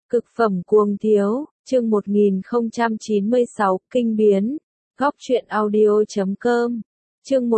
Cực phẩm cuồng thiếu, chương 1096, kinh biến. Góc truyện audio.com. Chương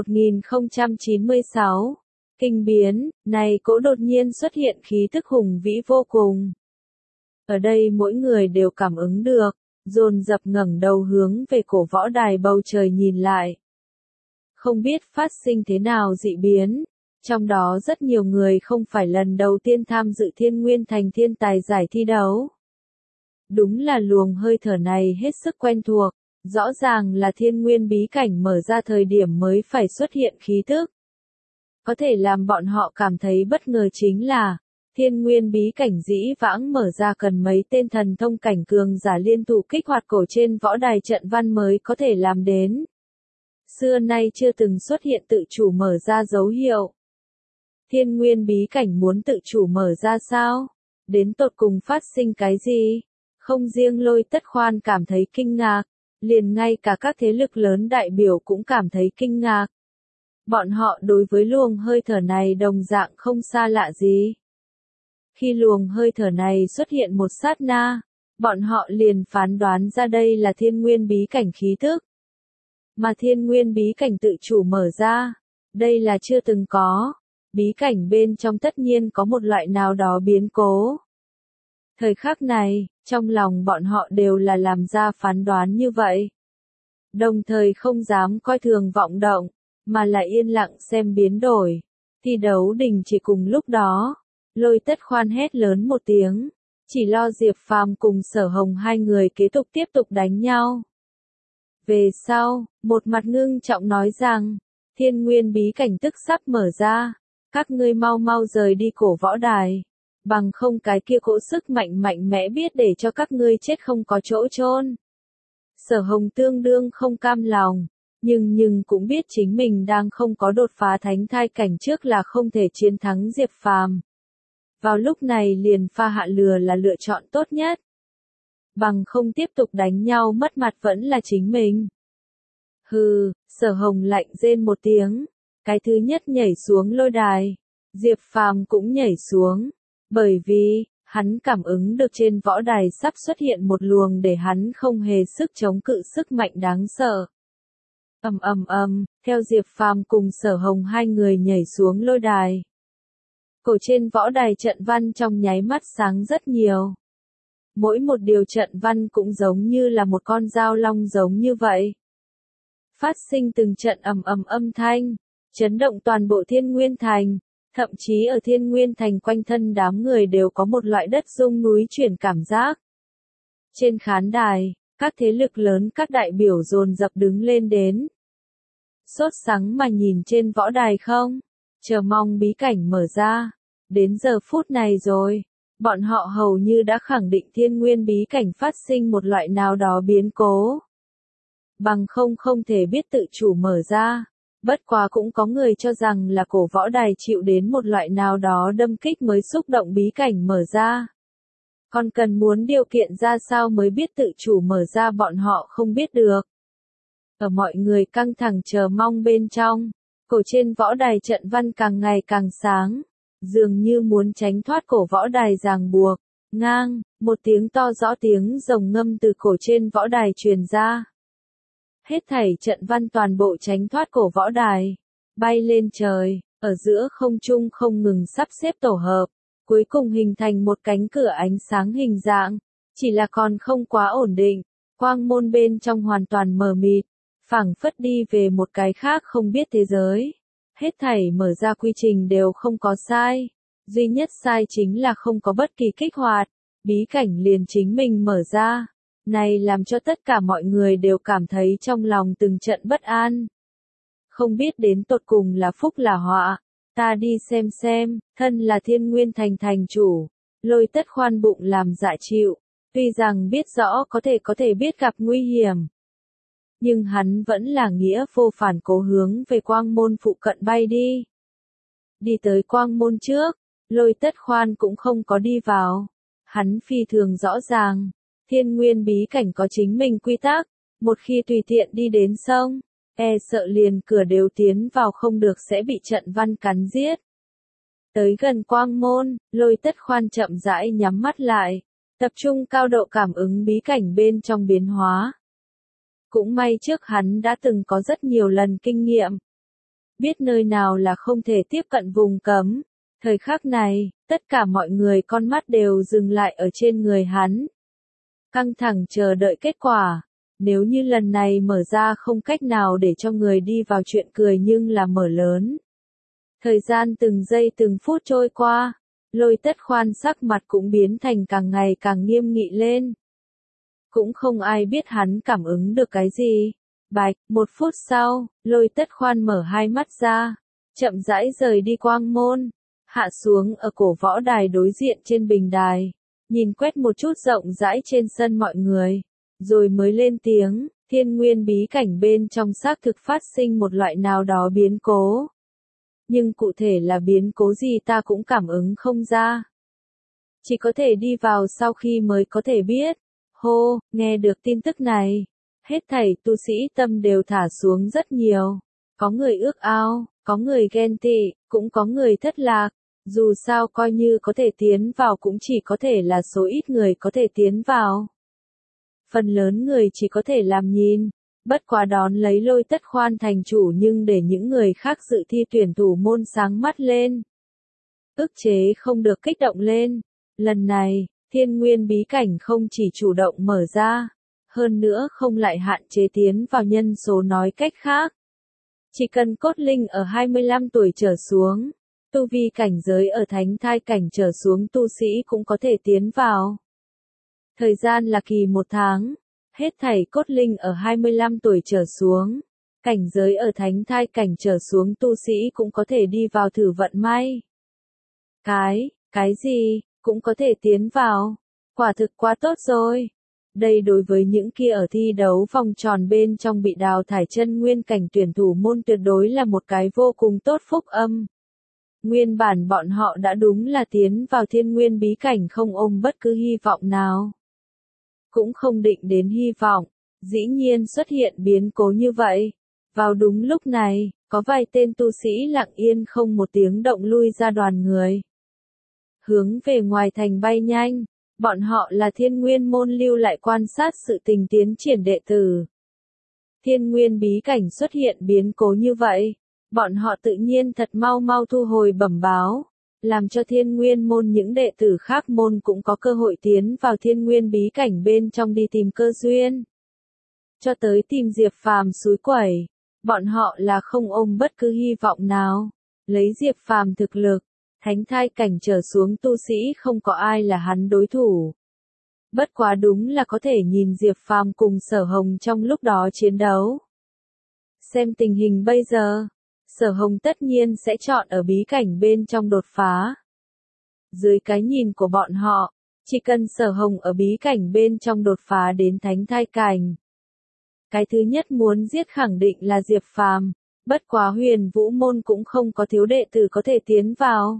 1096, kinh biến. Này cỗ đột nhiên xuất hiện khí tức hùng vĩ vô cùng. Ở đây mỗi người đều cảm ứng được, dồn dập ngẩng đầu hướng về cổ võ đài bầu trời nhìn lại. Không biết phát sinh thế nào dị biến. Trong đó rất nhiều người không phải lần đầu tiên tham dự Thiên Nguyên Thành thiên tài giải thi đấu. Đúng là luồng hơi thở này hết sức quen thuộc, rõ ràng là thiên nguyên bí cảnh mở ra thời điểm mới phải xuất hiện khí tức. Có thể làm bọn họ cảm thấy bất ngờ chính là, thiên nguyên bí cảnh dĩ vãng mở ra cần mấy tên thần thông cảnh cường giả liên tục kích hoạt cổ trên võ đài trận văn mới có thể làm đến. Xưa nay chưa từng xuất hiện tự chủ mở ra dấu hiệu. Thiên nguyên bí cảnh muốn tự chủ mở ra sao? Đến tột cùng phát sinh cái gì? Không riêng Lôi Tất Khoan cảm thấy kinh ngạc, liền ngay cả các thế lực lớn đại biểu cũng cảm thấy kinh ngạc. Bọn họ đối với luồng hơi thở này đồng dạng không xa lạ gì. Khi luồng hơi thở này xuất hiện một sát na, bọn họ liền phán đoán ra đây là thiên nguyên bí cảnh khí tức. Mà thiên nguyên bí cảnh tự chủ mở ra, đây là chưa từng có. Bí cảnh bên trong tất nhiên có một loại nào đó biến cố. Thời khắc này, trong lòng bọn họ đều là làm ra phán đoán như vậy. Đồng thời không dám coi thường vọng động, mà là yên lặng xem biến đổi. Thi đấu đình chỉ cùng lúc đó, Lôi Tất Khoan hét lớn một tiếng, chỉ lo Diệp Phàm cùng Sở Hồng hai người tiếp tục đánh nhau. Về sau, một mặt ngưng trọng nói rằng, thiên nguyên bí cảnh tức sắp mở ra. Các ngươi mau mau rời đi cổ võ đài, bằng không cái kia cỗ sức mạnh mẽ biết để cho các ngươi chết không có chỗ chôn. Sở Hồng tương đương không cam lòng, nhưng cũng biết chính mình đang không có đột phá thánh thai cảnh trước là không thể chiến thắng Diệp Phàm. Vào lúc này liền pha hạ lừa là lựa chọn tốt nhất. Bằng không tiếp tục đánh nhau mất mặt vẫn là chính mình. Hừ, Sở Hồng lạnh rên một tiếng. Cái thứ nhất nhảy xuống lôi đài, Diệp Phàm cũng nhảy xuống, bởi vì, hắn cảm ứng được trên võ đài sắp xuất hiện một luồng để hắn không hề sức chống cự sức mạnh đáng sợ. Theo Diệp Phàm cùng Sở Hồng hai người nhảy xuống lôi đài. Cổ trên võ đài trận văn trong nháy mắt sáng rất nhiều. Mỗi một điều trận văn cũng giống như là một con dao long giống như vậy. Phát sinh từng trận âm thanh. Chấn động toàn bộ Thiên Nguyên Thành, thậm chí ở Thiên Nguyên Thành quanh thân đám người đều có một loại đất rung núi chuyển cảm giác. Trên khán đài, các thế lực lớn các đại biểu dồn dập đứng lên đến. Sốt sắng mà nhìn trên võ đài không, chờ mong bí cảnh mở ra. Đến giờ phút này rồi, bọn họ hầu như đã khẳng định Thiên Nguyên bí cảnh phát sinh một loại nào đó biến cố. Bằng không thể biết tự chủ mở ra. Bất quá cũng có người cho rằng là cổ võ đài chịu đến một loại nào đó đâm kích mới xúc động bí cảnh mở ra. Còn cần muốn điều kiện ra sao mới biết tự chủ mở ra bọn họ không biết được. Ở mọi người căng thẳng chờ mong bên trong, cổ trên võ đài trận văn càng ngày càng sáng, dường như muốn tránh thoát cổ võ đài ràng buộc. Ngang, một tiếng to rõ tiếng rồng ngâm từ cổ trên võ đài truyền ra. Hết thảy trận văn toàn bộ tránh thoát cổ võ đài, bay lên trời, ở giữa không trung không ngừng sắp xếp tổ hợp, cuối cùng hình thành một cánh cửa ánh sáng hình dạng, chỉ là còn không quá ổn định, quang môn bên trong hoàn toàn mờ mịt, phảng phất đi về một cái khác không biết thế giới. Hết thảy mở ra quy trình đều không có sai, duy nhất sai chính là không có bất kỳ kích hoạt, bí cảnh liền chính mình mở ra. Này làm cho tất cả mọi người đều cảm thấy trong lòng từng trận bất an. Không biết đến tột cùng là phúc là họa, ta đi xem, thân là Thiên Nguyên Thành thành chủ, Lôi Tất Khoan bụng làm dạ chịu, tuy rằng biết rõ có thể biết gặp nguy hiểm. Nhưng hắn vẫn là nghĩa vô phản cố hướng về quang môn phụ cận bay đi. Đi tới quang môn trước, Lôi Tất Khoan cũng không có đi vào. Hắn phi thường rõ ràng. Thiên nguyên bí cảnh có chính mình quy tắc, một khi tùy tiện đi đến sông, sợ liền cửa đều tiến vào không được sẽ bị trận văn cắn giết. Tới gần quang môn, Lôi Tất Khoan chậm rãi nhắm mắt lại, tập trung cao độ cảm ứng bí cảnh bên trong biến hóa. Cũng may trước hắn đã từng có rất nhiều lần kinh nghiệm. Biết nơi nào là không thể tiếp cận vùng cấm. Thời khắc này, tất cả mọi người con mắt đều dừng lại ở trên người hắn. Căng thẳng chờ đợi kết quả. Nếu như lần này mở ra không cách nào để cho người đi vào chuyện cười nhưng là mở lớn. Thời gian từng giây từng phút trôi qua, Lôi Tất Khoan sắc mặt cũng biến thành càng ngày càng nghiêm nghị lên. Cũng không ai biết hắn cảm ứng được cái gì. Bạch, 1 phút sau, Lôi Tất Khoan mở hai mắt ra, chậm rãi rời đi quang môn, hạ xuống ở cổ võ đài đối diện trên bình đài, nhìn quét một chút rộng rãi trên sân mọi người, rồi mới lên tiếng, Thiên Nguyên bí cảnh bên trong xác thực phát sinh một loại nào đó biến cố. Nhưng cụ thể là biến cố gì ta cũng cảm ứng không ra. Chỉ có thể đi vào sau khi mới có thể biết. Hô, nghe được tin tức này, hết thảy tu sĩ tâm đều thả xuống rất nhiều. Có người ước ao, có người ghen tị, cũng có người thất lạc. Dù sao coi như có thể tiến vào cũng chỉ có thể là số ít người có thể tiến vào. Phần lớn người chỉ có thể làm nhìn, bất quá đón lấy Lôi Tất Khoan thành chủ nhưng để những người khác dự thi tuyển thủ môn sáng mắt lên. Ức chế không được kích động lên. Lần này, Thiên Nguyên bí cảnh không chỉ chủ động mở ra, hơn nữa không lại hạn chế tiến vào nhân số, nói cách khác. Chỉ cần cốt linh ở 25 tuổi trở xuống, tu vi cảnh giới ở thánh thai cảnh trở xuống tu sĩ cũng có thể tiến vào. Thời gian là kỳ 1 tháng, hết thảy cốt linh ở 25 tuổi trở xuống, cảnh giới ở thánh thai cảnh trở xuống tu sĩ cũng có thể đi vào thử vận may. Cái gì, cũng có thể tiến vào, quả thực quá tốt rồi. Đây đối với những kia ở thi đấu vòng tròn bên trong bị đào thải chân nguyên cảnh tuyển thủ môn tuyệt đối là một cái vô cùng tốt phúc âm. Nguyên bản bọn họ đã đúng là tiến vào Thiên Nguyên bí cảnh không ôm bất cứ hy vọng nào. Cũng không định đến hy vọng, dĩ nhiên xuất hiện biến cố như vậy. Vào đúng lúc này, có vài tên tu sĩ lặng yên không một tiếng động lui ra đoàn người. Hướng về ngoài thành bay nhanh, bọn họ là Thiên Nguyên môn lưu lại quan sát sự tình tiến triển đệ tử. Thiên Nguyên bí cảnh xuất hiện biến cố như vậy, bọn họ tự nhiên thật mau thu hồi bẩm báo, làm cho Thiên Nguyên môn những đệ tử khác môn cũng có cơ hội tiến vào Thiên Nguyên bí cảnh bên trong đi tìm cơ duyên. Cho tới tìm Diệp Phàm xúi quẩy, bọn họ là không ôm bất cứ hy vọng nào. Lấy Diệp Phàm thực lực, thánh thai cảnh trở xuống tu sĩ không có ai là hắn đối thủ. Bất quá đúng là có thể nhìn Diệp Phàm cùng Sở Hồng trong lúc đó chiến đấu. Xem tình hình bây giờ, Sở Hồng tất nhiên sẽ chọn ở bí cảnh bên trong đột phá. Dưới cái nhìn của bọn họ, chỉ cần Sở Hồng ở bí cảnh bên trong đột phá đến thánh thai cảnh. Cái thứ nhất muốn giết khẳng định là Diệp Phàm, bất quá Huyền Vũ môn cũng không có thiếu đệ tử có thể tiến vào.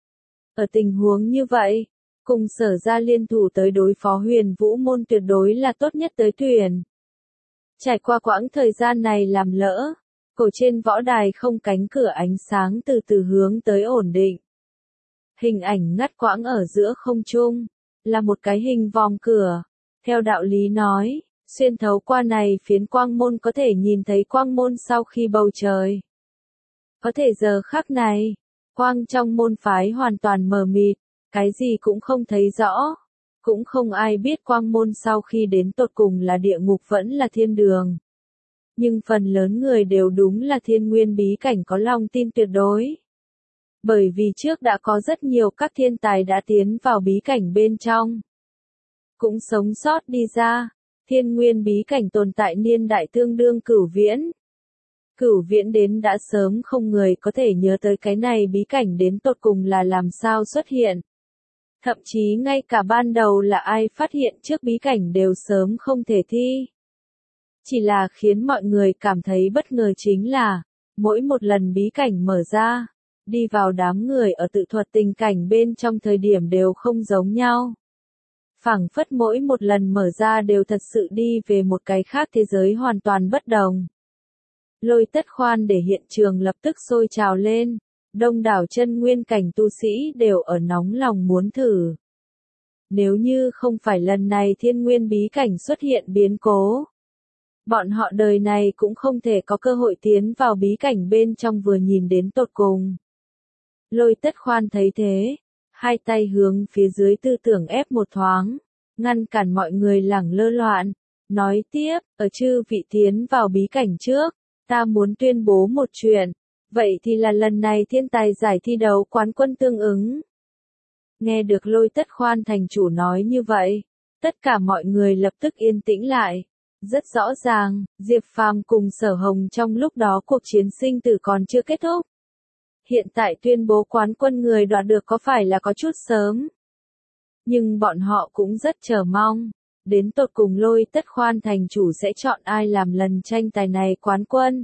Ở tình huống như vậy, cùng Sở ra liên thủ tới đối phó Huyền Vũ môn tuyệt đối là tốt nhất tới tuyển. Trải qua quãng thời gian này làm lỡ, cổ trên võ đài không cánh cửa ánh sáng từ từ hướng tới ổn định. Hình ảnh ngắt quãng ở giữa không trung, là một cái hình vòng cửa. Theo đạo lý nói, xuyên thấu qua này phiến quang môn có thể nhìn thấy quang môn sau khi bầu trời. Có thể giờ khắc này, quang trong môn phái hoàn toàn mờ mịt, cái gì cũng không thấy rõ. Cũng không ai biết quang môn sau khi đến tột cùng là địa ngục vẫn là thiên đường. Nhưng phần lớn người đều đúng là Thiên Nguyên bí cảnh có lòng tin tuyệt đối. Bởi vì trước đã có rất nhiều các thiên tài đã tiến vào bí cảnh bên trong. Cũng sống sót đi ra. Thiên Nguyên bí cảnh tồn tại niên đại tương đương Cửu Viễn. Cửu Viễn đến đã sớm không người có thể nhớ tới cái này bí cảnh đến tột cùng là làm sao xuất hiện. Thậm chí ngay cả ban đầu là ai phát hiện trước bí cảnh đều sớm không thể thi. Chỉ là khiến mọi người cảm thấy bất ngờ chính là, mỗi một lần bí cảnh mở ra, đi vào đám người ở tự thuật tình cảnh bên trong thời điểm đều không giống nhau. Phảng phất mỗi một lần mở ra đều thật sự đi về một cái khác thế giới hoàn toàn bất đồng. Lôi Tất Khoan để hiện trường lập tức sôi trào lên, đông đảo chân nguyên cảnh tu sĩ đều ở nóng lòng muốn thử. Nếu như không phải lần này thiên nguyên bí cảnh xuất hiện biến cố, bọn họ đời này cũng không thể có cơ hội tiến vào bí cảnh bên trong vừa nhìn đến tột cùng. Lôi Tất Khoan thấy thế, hai tay hướng phía dưới tư tưởng ép một thoáng, ngăn cản mọi người lẳng lơ loạn, nói tiếp, ở chư vị tiến vào bí cảnh trước, ta muốn tuyên bố một chuyện, vậy thì là lần này thiên tài giải thi đấu quán quân tương ứng. Nghe được Lôi Tất Khoan thành chủ nói như vậy, tất cả mọi người lập tức yên tĩnh lại. Rất rõ ràng, Diệp Phàm cùng Sở Hồng trong lúc đó cuộc chiến sinh tử còn chưa kết thúc. Hiện tại tuyên bố quán quân người đoạt được có phải là có chút sớm. Nhưng bọn họ cũng rất chờ mong. Đến tột cùng Lôi Tất Khoan thành chủ sẽ chọn ai làm lần tranh tài này quán quân.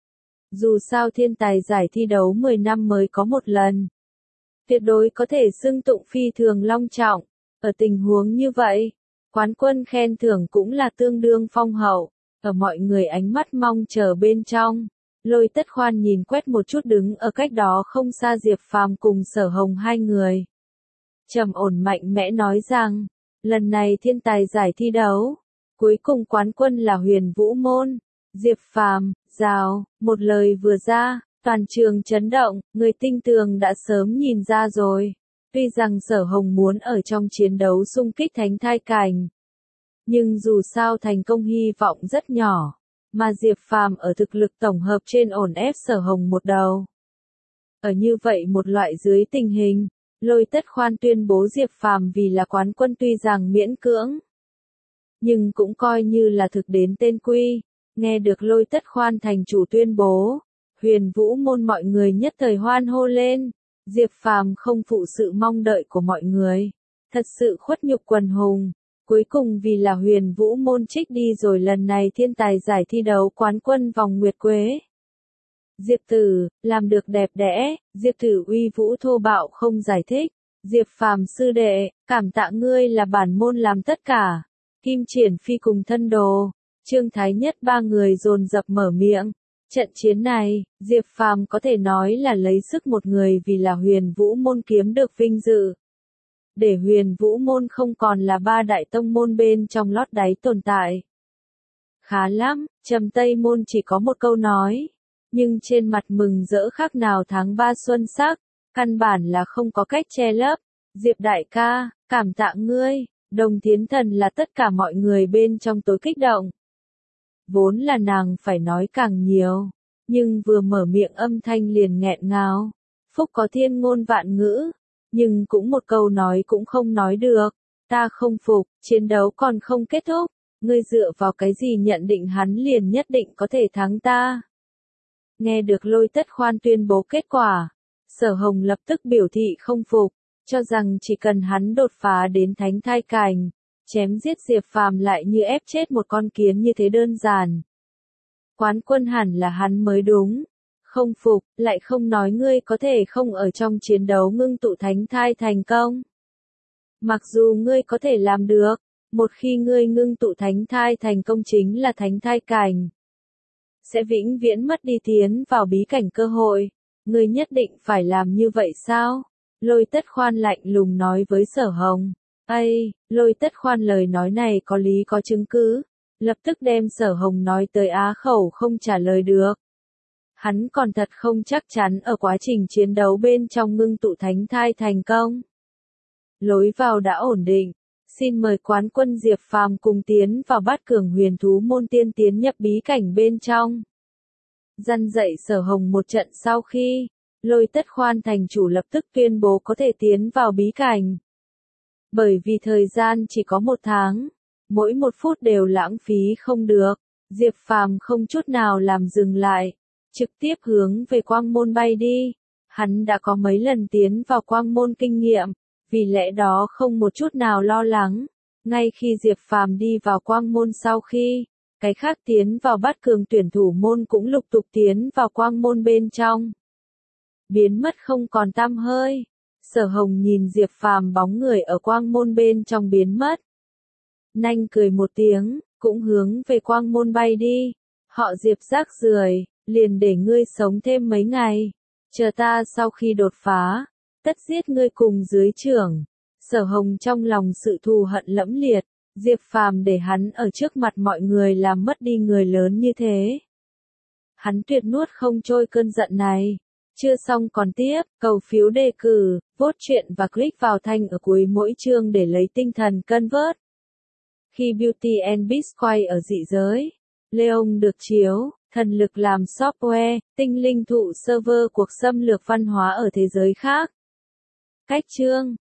Dù sao thiên tài giải thi đấu 10 năm mới có một lần. Tuyệt đối có thể xưng tụng phi thường long trọng. Ở tình huống như vậy, quán quân khen thưởng cũng là tương đương phong hậu. Ở mọi người ánh mắt mong chờ bên trong, Lôi Tất Khoan nhìn quét một chút đứng ở cách đó không xa Diệp Phàm cùng Sở Hồng hai người. Trầm ổn mạnh mẽ nói rằng, lần này thiên tài giải thi đấu, cuối cùng quán quân là Huyền Vũ Môn. Diệp Phàm, rào, một lời vừa ra, toàn trường chấn động, người tinh tường đã sớm nhìn ra rồi. Tuy rằng Sở Hồng muốn ở trong chiến đấu xung kích thánh thai cảnh, nhưng dù sao thành công hy vọng rất nhỏ, mà Diệp Phàm ở thực lực tổng hợp trên ổn ép Sở Hồng một đầu. Ở như vậy một loại dưới tình hình, Lôi Tất Khoan tuyên bố Diệp Phàm vì là quán quân tuy rằng miễn cưỡng, nhưng cũng coi như là thực đến tên quy. Nghe được Lôi Tất Khoan thành chủ tuyên bố, Huyền Vũ Môn mọi người nhất thời hoan hô lên. Diệp Phàm không phụ sự mong đợi của mọi người, thật sự khuất nhục quần hùng, cuối cùng vì là Huyền Vũ Môn trích đi rồi lần này thiên tài giải thi đấu quán quân vòng nguyệt quế. Diệp Tử, làm được đẹp đẽ, Diệp Tử uy vũ thô bạo không giải thích. Diệp Phàm sư đệ, cảm tạ ngươi là bản môn làm tất cả. Kim Triển Phi cùng thân đồ, Trương Thái Nhất ba người dồn dập mở miệng. Trận chiến này, Diệp Phàm có thể nói là lấy sức một người vì là Huyền Vũ Môn kiếm được vinh dự. Để Huyền Vũ Môn không còn là ba đại tông môn bên trong lót đáy tồn tại. Khá lắm, Trầm Tây Môn chỉ có một câu nói, nhưng trên mặt mừng rỡ khác nào tháng 3 xuân sắc, căn bản là không có cách che lấp. Diệp đại ca, cảm tạ ngươi, Đồng Thiến Thần là tất cả mọi người bên trong tối kích động. Vốn là nàng phải nói càng nhiều, nhưng vừa mở miệng âm thanh liền nghẹn ngào. Phúc có thiên ngôn vạn ngữ, nhưng cũng một câu nói cũng không nói được. Ta không phục, chiến đấu còn không kết thúc, ngươi dựa vào cái gì nhận định hắn liền nhất định có thể thắng ta. Nghe được Lôi Tất Khoan tuyên bố kết quả, Sở Hồng lập tức biểu thị không phục, cho rằng chỉ cần hắn đột phá đến thánh thai cảnh, chém giết Diệp Phàm lại như ép chết một con kiến như thế đơn giản. Quán quân hẳn là hắn mới đúng. Không phục, lại không nói ngươi có thể không ở trong chiến đấu ngưng tụ thánh thai thành công. Mặc dù ngươi có thể làm được, một khi ngươi ngưng tụ thánh thai thành công chính là thánh thai cảnh, sẽ vĩnh viễn mất đi tiến vào bí cảnh cơ hội. Ngươi nhất định phải làm như vậy sao? Lôi Tất Khoan lạnh lùng nói với Sở Hồng. Ây, Lôi Tất Khoan lời nói này có lý có chứng cứ, lập tức đem Sở Hồng nói tới á khẩu không trả lời được. Hắn còn thật không chắc chắn ở quá trình chiến đấu bên trong ngưng tụ thánh thai thành công. Lối vào đã ổn định, xin mời quán quân Diệp Phàm cùng tiến vào Bát Cường Huyền Thú Môn tiên tiến nhập bí cảnh bên trong. Dăn dạy Sở Hồng một trận sau khi, Lôi Tất Khoan thành chủ lập tức tuyên bố có thể tiến vào bí cảnh. Bởi vì thời gian chỉ có 1 tháng, mỗi 1 phút đều lãng phí không được, Diệp Phàm không chút nào làm dừng lại, trực tiếp hướng về Quang Môn bay đi. Hắn đã có mấy lần tiến vào Quang Môn kinh nghiệm, vì lẽ đó không một chút nào lo lắng. Ngay khi Diệp Phàm đi vào Quang Môn sau khi, cái khác tiến vào Bát Cường tuyển thủ môn cũng lục tục tiến vào Quang Môn bên trong. Biến mất không còn tăm hơi. Sở Hồng nhìn Diệp Phàm bóng người ở Quang Môn bên trong biến mất. Nanh cười một tiếng, cũng hướng về Quang Môn bay đi. Họ Diệp rác rưởi, liền để ngươi sống thêm mấy ngày. Chờ ta sau khi đột phá, tất giết ngươi cùng dưới trưởng. Sở Hồng trong lòng sự thù hận lẫm liệt, Diệp Phàm để hắn ở trước mặt mọi người làm mất đi người lớn như thế. Hắn tuyệt nuốt không trôi cơn giận này. Chưa xong còn tiếp, cầu phiếu đề cử, vote chuyện và click vào thanh ở cuối mỗi chương để lấy tinh thần cân vớt. Khi Beauty and Beast quay ở dị giới, Leon được chiếu, thần lực làm software, tinh linh thụ server cuộc xâm lược văn hóa ở thế giới khác. Cách chương